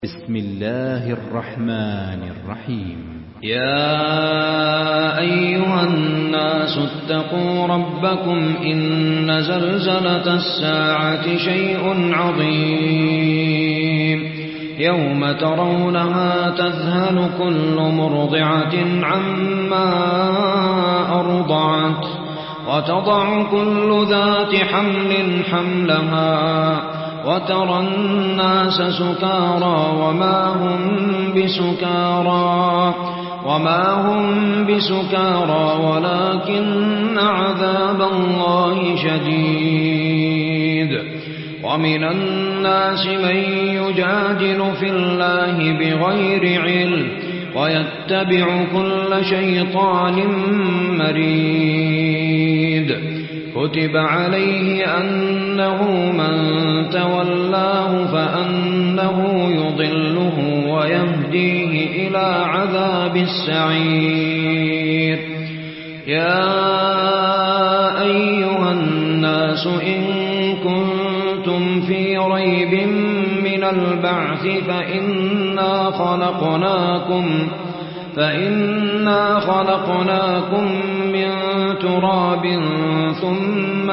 بسم الله الرحمن الرحيم. يا أيها الناس اتقوا ربكم إن زلزلة الساعة شيء عظيم يوم ترونها تذهل كل مرضعة عما أرضعت وتضع كل ذات حمل حملها وترى الناس سكارى وما هم بسكارى ولكن عذاب الله شديد. ومن الناس من يجادل في الله بغير علم ويتبع كل شيطان مريد. كتب عليه أنه من تولاه فأنه يضله ويهديه إلى عذاب السعير. يا أيها الناس إن كنتم في ريب من البعث فإنا خلقناكم من تراب ثم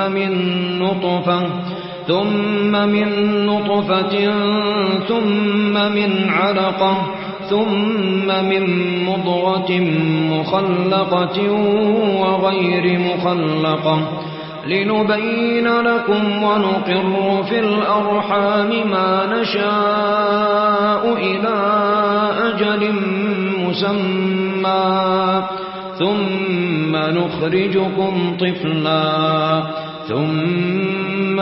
من نطفة ثم من علقة ثم من مضغة مخلقة وغير مخلقة لنبين لكم ونقر في الأرحام ما نشاء إلى أجل مسمى ثم نخرجكم طفلا ثم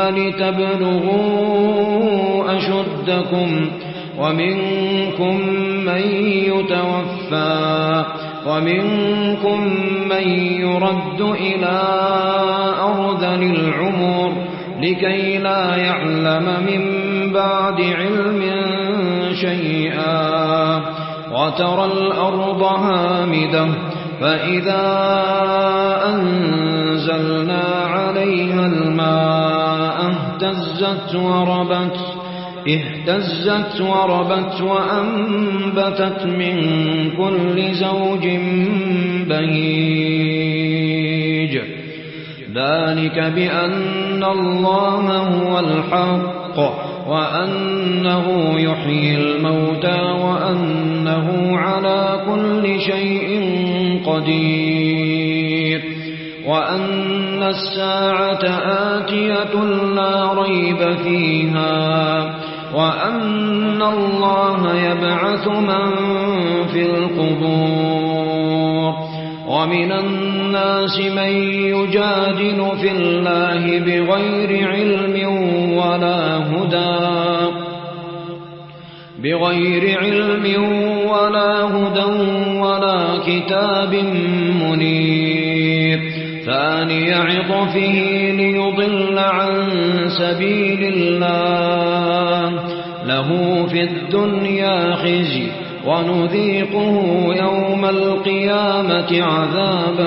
لتبلغوا أشدكم ومنكم من يتوفى ومنكم من يرد إلى أرذل العمر لكي لا يعلم من بعد علم شيئا. وترى الأرض هامدة فإذا أنزلنا عليها الماء اهتزت وربت وأنبتت من كل زوج بهيج. ذلك بأن الله هو الحق وأنه يحيي الموتى وأنه على كل شيء قدير وأن الساعة آتية لا ريب فيها وأن الله يبعث من في القبور. ومن الناس من يجادل في الله بغير علم ولا هدى ولا كتاب منير. ثاني عطفه ليضل عن سبيل الله له في الدنيا خزي ونذيقه يوم القيامة عذاب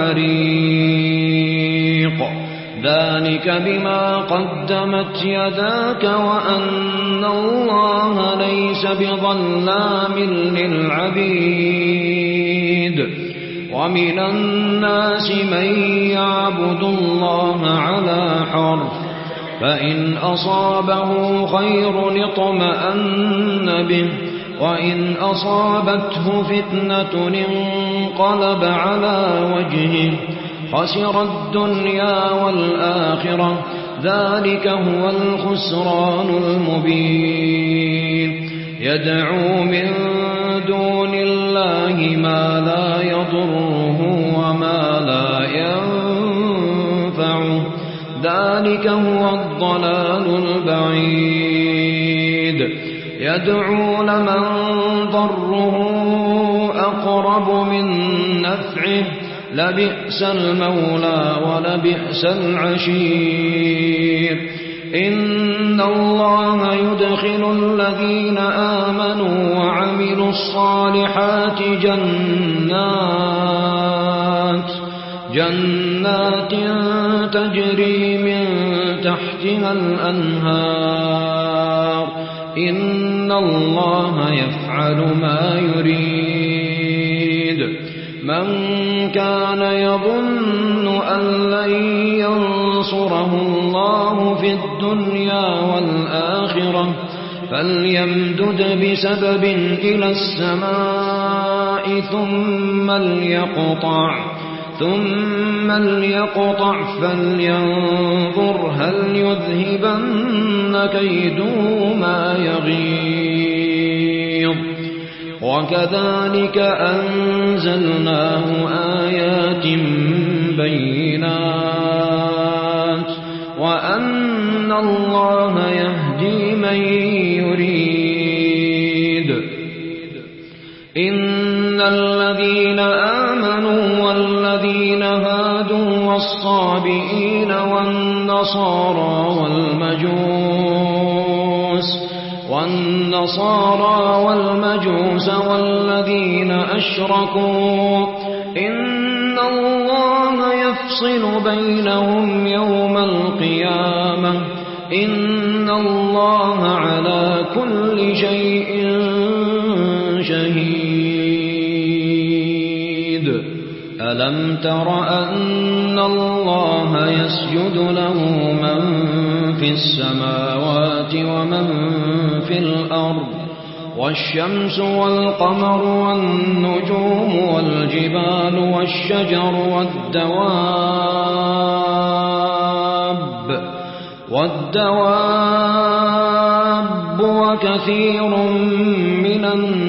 الحريق. ذلك بما قدمت يداك وأن الله ليس بظلام للعبيد. ومن الناس من يعبد الله على حرف فإن أصابه خير اطمأن به وإن أصابته فتنة انقلب على وجهه خسر الدنيا والآخرة. ذلك هو الخسران المبين. يدعو من دون الله ما لا يضره وما لا ينفعه. ذلك هو الضلال البعيد. يدعو لمن ضره أقرب من نفعه لبئس المولى ولبئس العشير. إن الله يدخل الذين آمنوا وعملوا الصالحات جنات تجري من تحتها الأنهار إن إن الله يفعل ما يريد من كان يظن أن لن ينصره الله في الدنيا والآخرة فليمدد بسبب إلى السماء ثم ليقطع فلينظر هل يذهبن كيده ما يغيظ وكذلك أنزلناه آيات بينات وأن الله يهدي من يريد إن الذين آمنوا والذين هادوا والصابئين والنصارى والمجوس والذين أشركوا إن الله يفصل بينهم يوم القيامة إن الله على كل شيء شهيد ألم تر أن الله يسجد له من في السماوات ومن في الأرض والشمس والقمر والنجوم والجبال والشجر والدواب وكثير من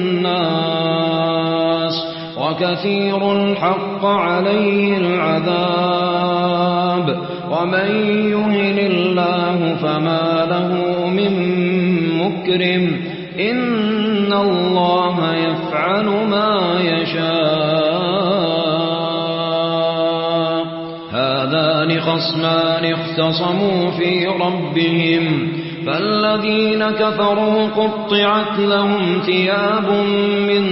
الناس وكثير حق عليه العذاب ومن يهن الله فما له من مكرم إن الله يفعل ما يشاء هذان خصمان اختصموا في ربهم فالذين كفروا قطعت لهم ثياب من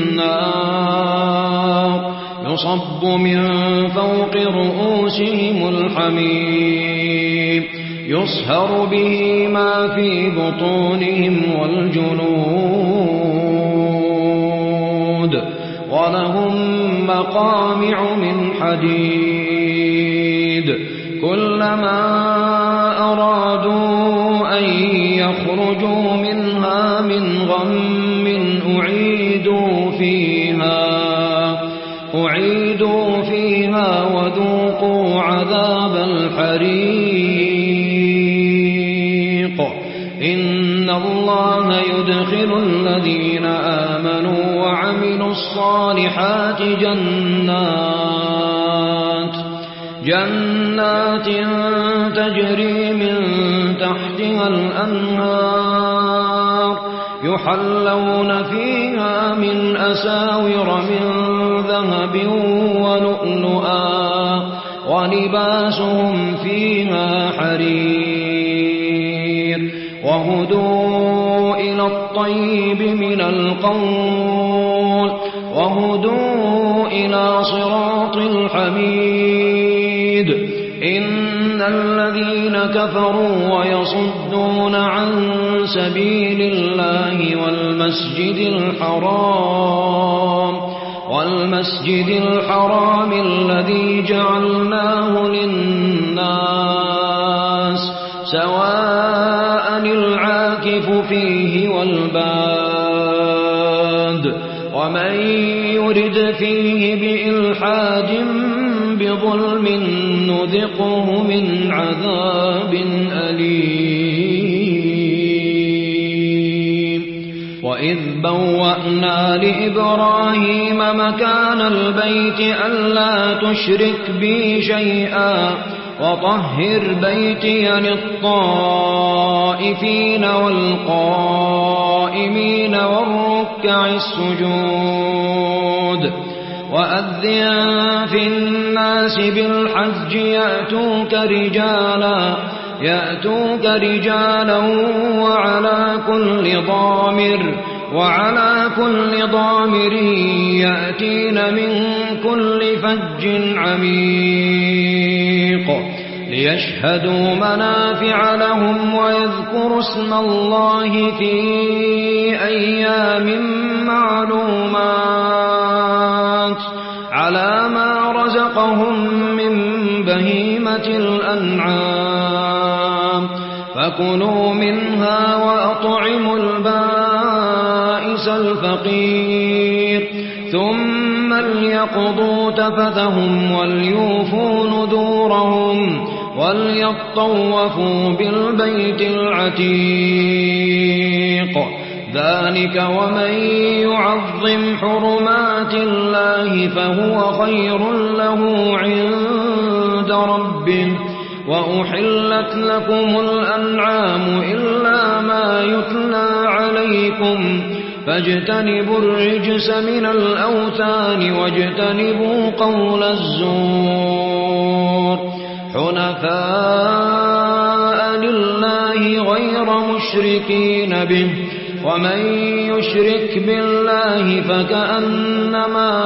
نار يصب من فوق رؤوسهم الحميم يصهر به ما في بطونهم والجلود ولهم مقامع من حديد كلما أرادوا أن يخرجوا منها من غم أعيدوا فيها وذوقوا عذاب الحريق إن الله يدخل الذين آمنوا وعملوا الصالحات جنات تجري من تحتها الأنهار يحلون فيها من أساور من ذهب ولؤلؤا ولباسهم فيها حرير وهدوا إلى الطيب من القول وهدوا إلى صراط الحميد إن الذين كفروا ويصدون عن سبيل الله والمسجد الحرام الذي جعلناه للناس سواء العاكف فيه والباد ومن يرد فيه بإلحاد بظلم نذقه من عذاب أليم وإذ بوأنا لإبراهيم مكان البيت ألا تشرك بي شيئا وطهر بيتي للطائفين والقائمين والركع السجود وأذن في الناس بالحج يأتوك رجالا وعلى كل ضامر يأتين من كل فج عميق ليشهدوا منافع لهم ويذكروا اسم الله في أيام معلومات على ما رزقهم من بهيمة الأنعام فكلوا منها وأطعموا البائس الفقير ثم ليقضوا تفثهم وليوفوا نذورهم وليطوفوا بالبيت العتيق ذلك ومن يعظم حرمات الله فهو خير له عند ربه وأحلت لكم الأنعام إلا ما يتلى عليكم فاجتنبوا الرجس من الأوثان واجتنبوا قول الزور حنفاء لله غير مشركين به ومن يشرك بالله فكأنما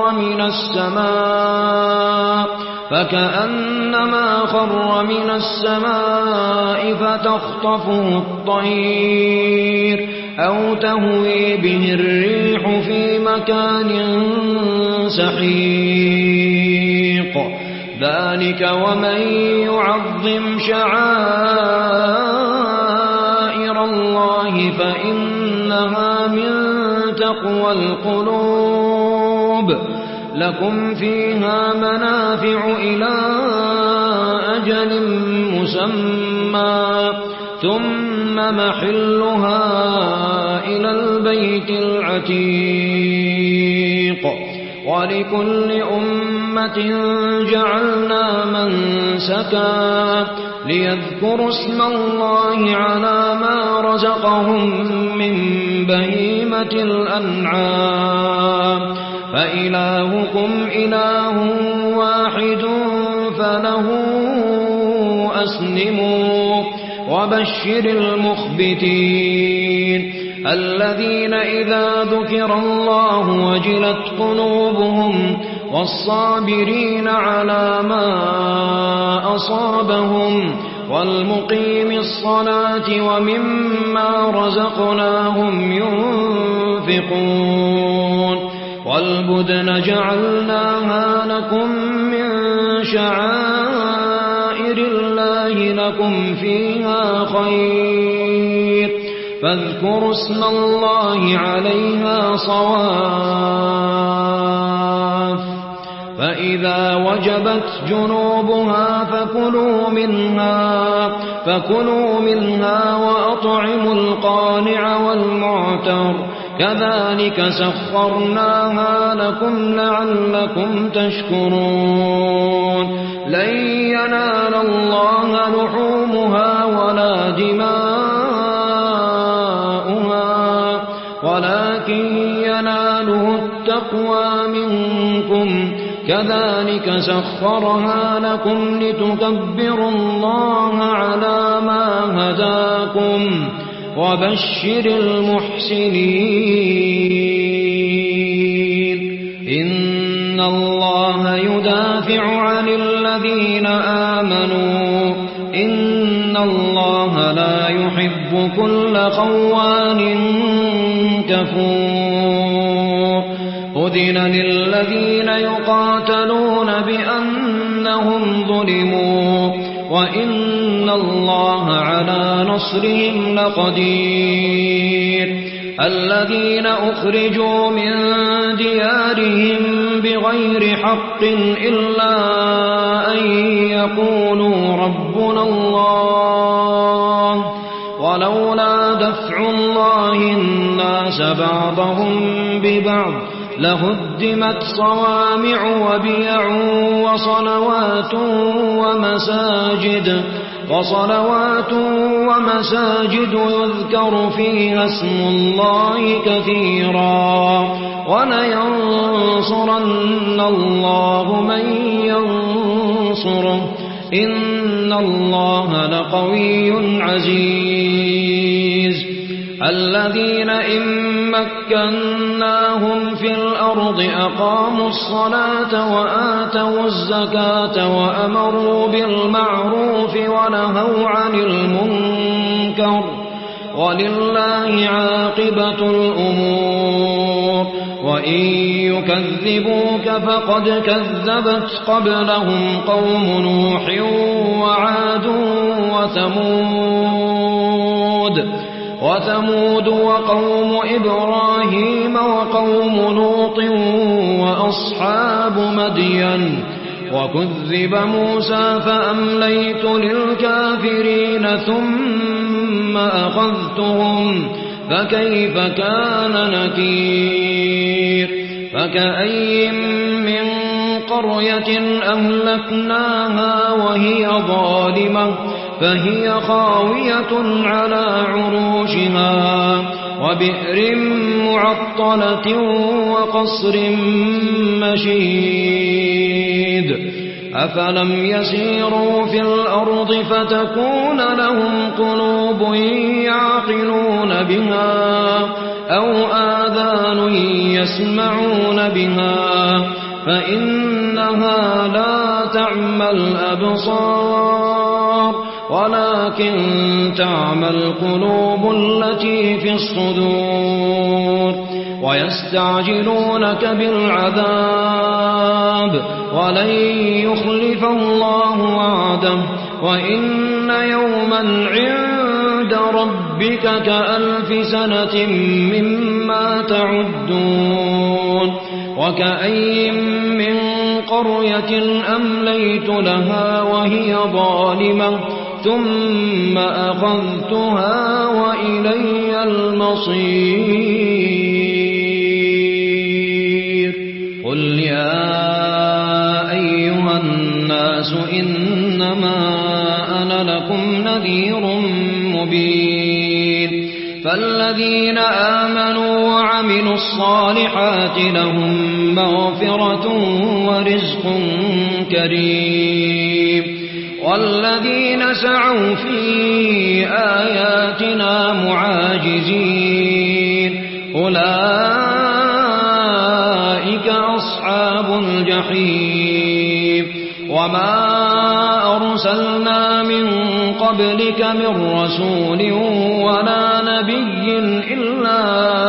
خر من السماء فتخطفه الطير أو تهوي به الريح في مكان سحيق ذلك ومن يعظم شعائر الله فإنها من تقوى القلوب لكم فيها منافع إلى أجل مسمى ثم محلها إلى البيت العتيق ولكل أمة جعلنا منسكا ليذكروا اسم الله على ما رزقهم من بهيمة الأنعام فإلهكم إله واحد فله أسلموا وبشر المخبتين الذين إذا ذكر الله وجلت قلوبهم والصابرين على ما أصابهم والمقيم الصلاة ومما رزقناهم ينفقون والبدن جعلناها لكم من شعائر الله لكم فيها خير فاذكروا اسم الله عليها صواف فإذا وجبت جنوبها فكلوا منها وأطعموا القانع والمعتر كذلك سخرناها لكم لعلكم تشكرون لن ينال الله لحومها ولا دماؤها ولكن يناله التقوى منكم كذلك سخرها لكم لتكبروا الله على ما هداكم وبشر المحسنين إن الله يدافع عن الذين آمنوا إن الله لا يحب كل خوان كفور أذن للذين يقاتلون بأنهم ظلموا وإن الله على نصرهم لقدير الذين أخرجوا من ديارهم بغير حق إلا أن يقولوا ربنا الله ولولا دفع الله الناس بعضهم ببعض لهدمت صوامع وبيع وصلوات ومساجد يذكر فيها اسم الله كثيرا ولينصرن الله من ينصره إن الله لقوي عزيز الذين إن مكناهم في الأرض أقاموا الصلاة وآتوا الزكاة وأمروا بالمعروف ونهوا عن المنكر ولله عاقبة الأمور وإن يكذبوك فقد كذبت قبلهم قوم نوح وعاد وثمود وقوم إبراهيم وقوم لوط وأصحاب مدين وكذب موسى فأمليت للكافرين ثم أخذتهم فكيف كان نكير فكأي من قرية أهلكناها وهي ظالمة فهي خاوية على عروشها وبئر معطلة وقصر مشيد أفلم يسيروا في الأرض فتكون لهم قلوب يعقلون بها أو آذان يسمعون بها فإنها لا تعمى الأبصار ولكن تعمى القلوب التي في الصدور ويستعجلونك بالعذاب ولن يخلف الله وعده وإن يوما عند ربك كألف سنة مما تعدون وكأي من قرية أمليت لها وهي ظالمة ثم أخذتها وإلي المصير قل يا أيها الناس إنما أنا لكم نذير مبين فالذين آمنوا وعملوا الصالحات لهم مغفرة ورزق كريم والذين سعوا في آياتنا معاجزين أولئك أصحاب الجحيم وما أرسلنا من قبلك من رسول ولا نبي إلا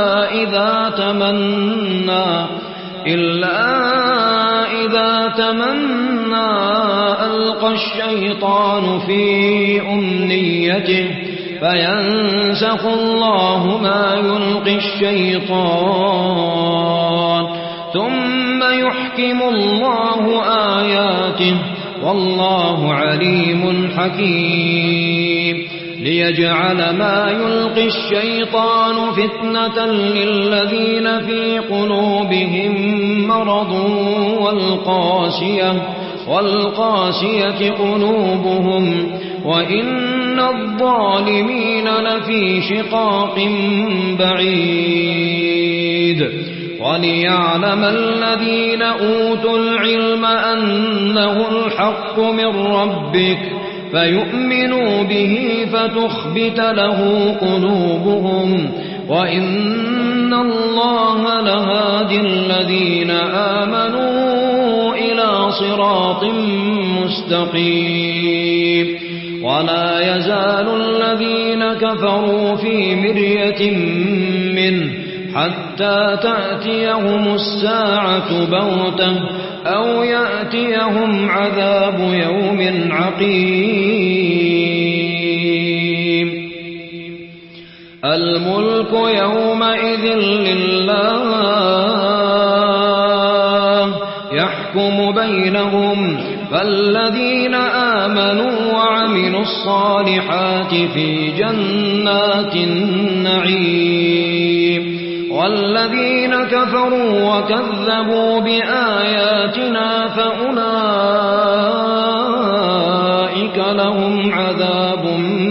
إذا تمنى ألقى الشيطان في أمنيته فينسخ الله ما يلقي الشيطان ثم يحكم الله آياته والله عليم حكيم ليجعل ما يلقي الشيطان فتنة للذين في قلوبهم مرض والقاسية قلوبهم وإن الظالمين لفي شقاق بعيد وليعلم الذين أوتوا العلم أنه الحق من ربك فيؤمنوا به فتخبت له قلوبهم وإن الله لهادي الذين آمنوا إلى صراط مستقيم ولا يزال الذين كفروا في مرية منه حتى تأتيهم الساعة بغتة أو يأتيهم عذاب يوم عقيم الملك يومئذ لله يحكم بينهم فالذين آمنوا وعملوا الصالحات في جنات النعيم والذين كفروا وكذبوا بآياتنا فأولئك لهم عذاب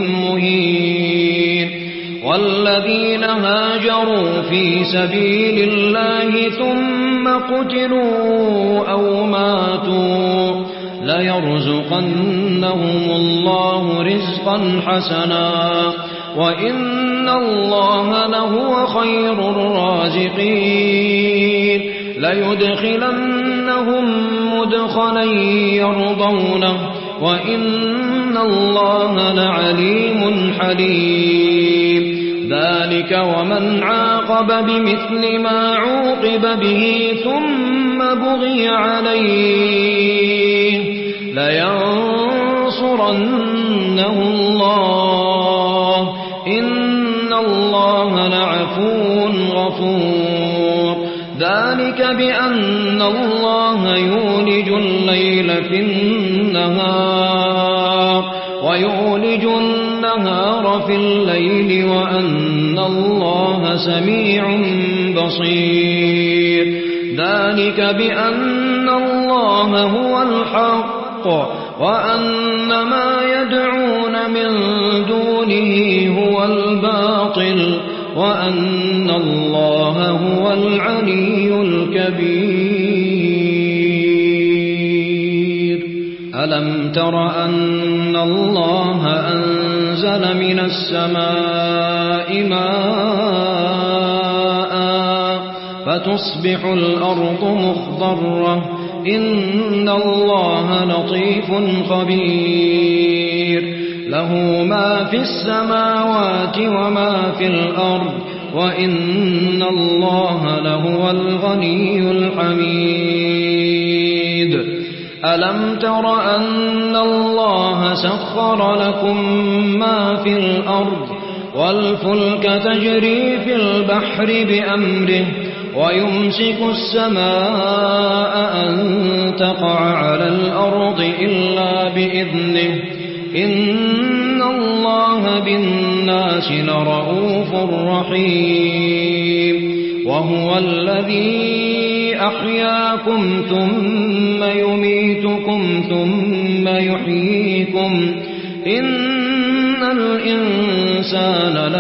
مهين والذين هاجروا في سبيل الله ثم قتلوا أو ماتوا ليرزقنهم الله رزقا حسنا وإن الله لهو خير الرازقين ليدخلنهم مدخلا يرضونه وإن الله لعليم حليم ذلك ومن عاقب بمثل ما عوقب به ثم بغي عليه لينصرنه الله إن الله لعفو غفور ذلك بأن الله يولج الليل في النهار ويولج النهار في الليل وأن الله سميع بصير ذلك بأن الله هو الحق وأن ما يدعون من دونه هو الباطل وأن الله هو العلي الكبير ألم تر أن الله أنزل من السماء ماء فتصبح الأرض مخضرة إن الله لطيف خبير له ما في السماوات وما في الأرض وإن الله لهو الغني الحميد ألم تر أن الله سخر لكم ما في الأرض والفلك تجري في البحر بأمره ويمسك السماء أن تقع على الأرض إلا بإذنه إن الله بالناس لرؤوف رحيم وهو الذي أحياكم ثم يميتكم ثم يحييكم إن الإنسان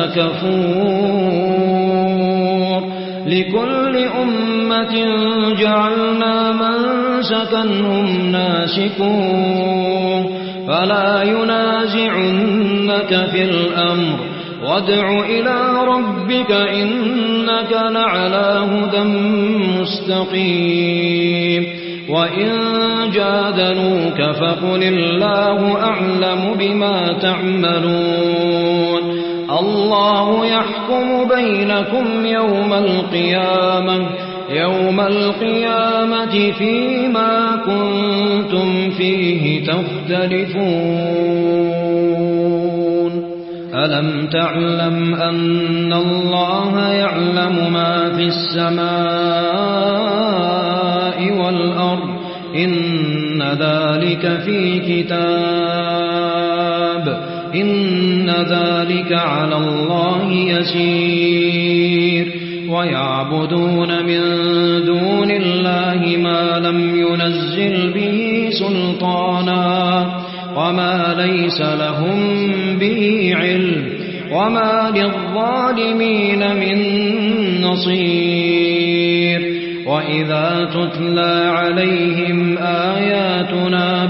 لكفور لكل أمة جعلنا منسكا هم ناسكوه فلا ينازعنك في الأمر وادع إلى ربك إنك لعلى هدى مستقيم وإن جادلوك فقل الله أعلم بما تعملون الله يحكم بينكم يوم القيامة فيما كنتم فيه تختلفون ألم تعلم أن الله يعلم ما في السماء والأرض إن ذلك في كتاب إن ذلك على الله يسير ويعبدون من دون الله ما لم ينزل به سلطانا وما ليس لهم به علم وما للظالمين من نصير وإذا تتلى عليهم آياتنا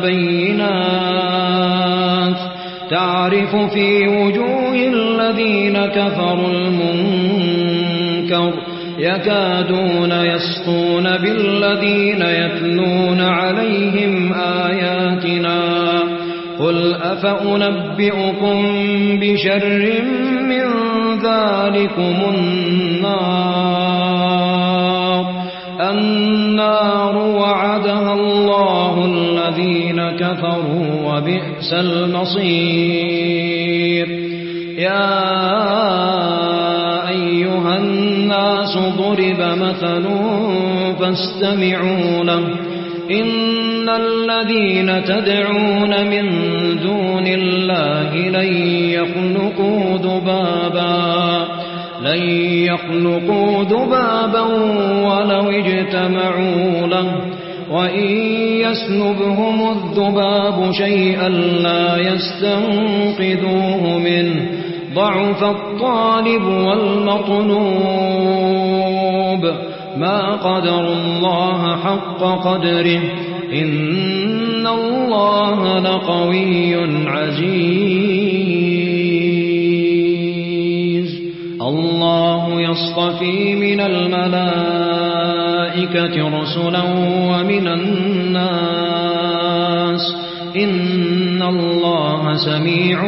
بينات تعرف في وجوه الذين كفروا المنكر يكادون يسطون بالذين يتلون عليهم آياتنا قل أفأنبئكم بشر من ذلكم النار وعدها الله الذين كفروا وبئس المصير يا أيها الناس ضرب مثل فاستمعوا له إن الذين تدعون من دون الله لن يخلقوا ذبابا ولو اجتمعوا له وإن يسلبهم الذباب شيئا لا يستنقذوه منه ضعف الطالب والمطلوب ما قدر الله حق قدره إن الله لقوي عزيز يصطفي من الملائكة رسلا ومن الناس إن الله سميع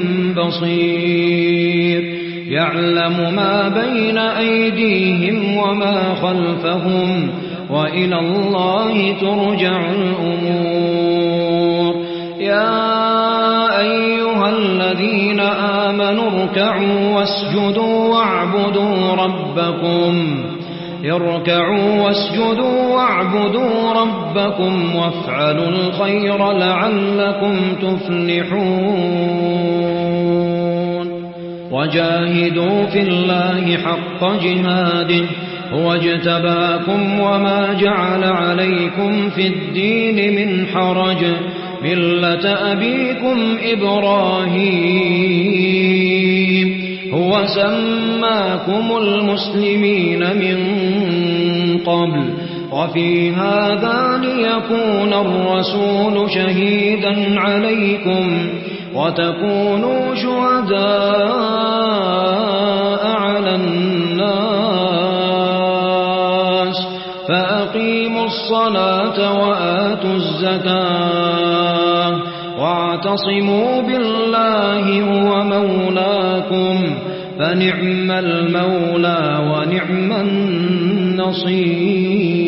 بصير يعلم ما بين أيديهم وما خلفهم وإلى الله ترجع الأمور يا أيها الذين آمنوا اركعوا واسجدوا واعبدوا ربكم وافعلوا الخير لعلكم تفلحون وجاهدوا في الله حق جهاده هو اجتباكم وما جعل عليكم في الدين من حرج ملة أبيكم إبراهيم هو سماكم المسلمين من قبل وفي هذا ليكون الرسول شهيدا عليكم وتكونوا شهداء على الناس فأقيموا الصلاة وآتوا الزكاة واعتصموا بالله هو مولاكم فنعم المولى ونعم النصير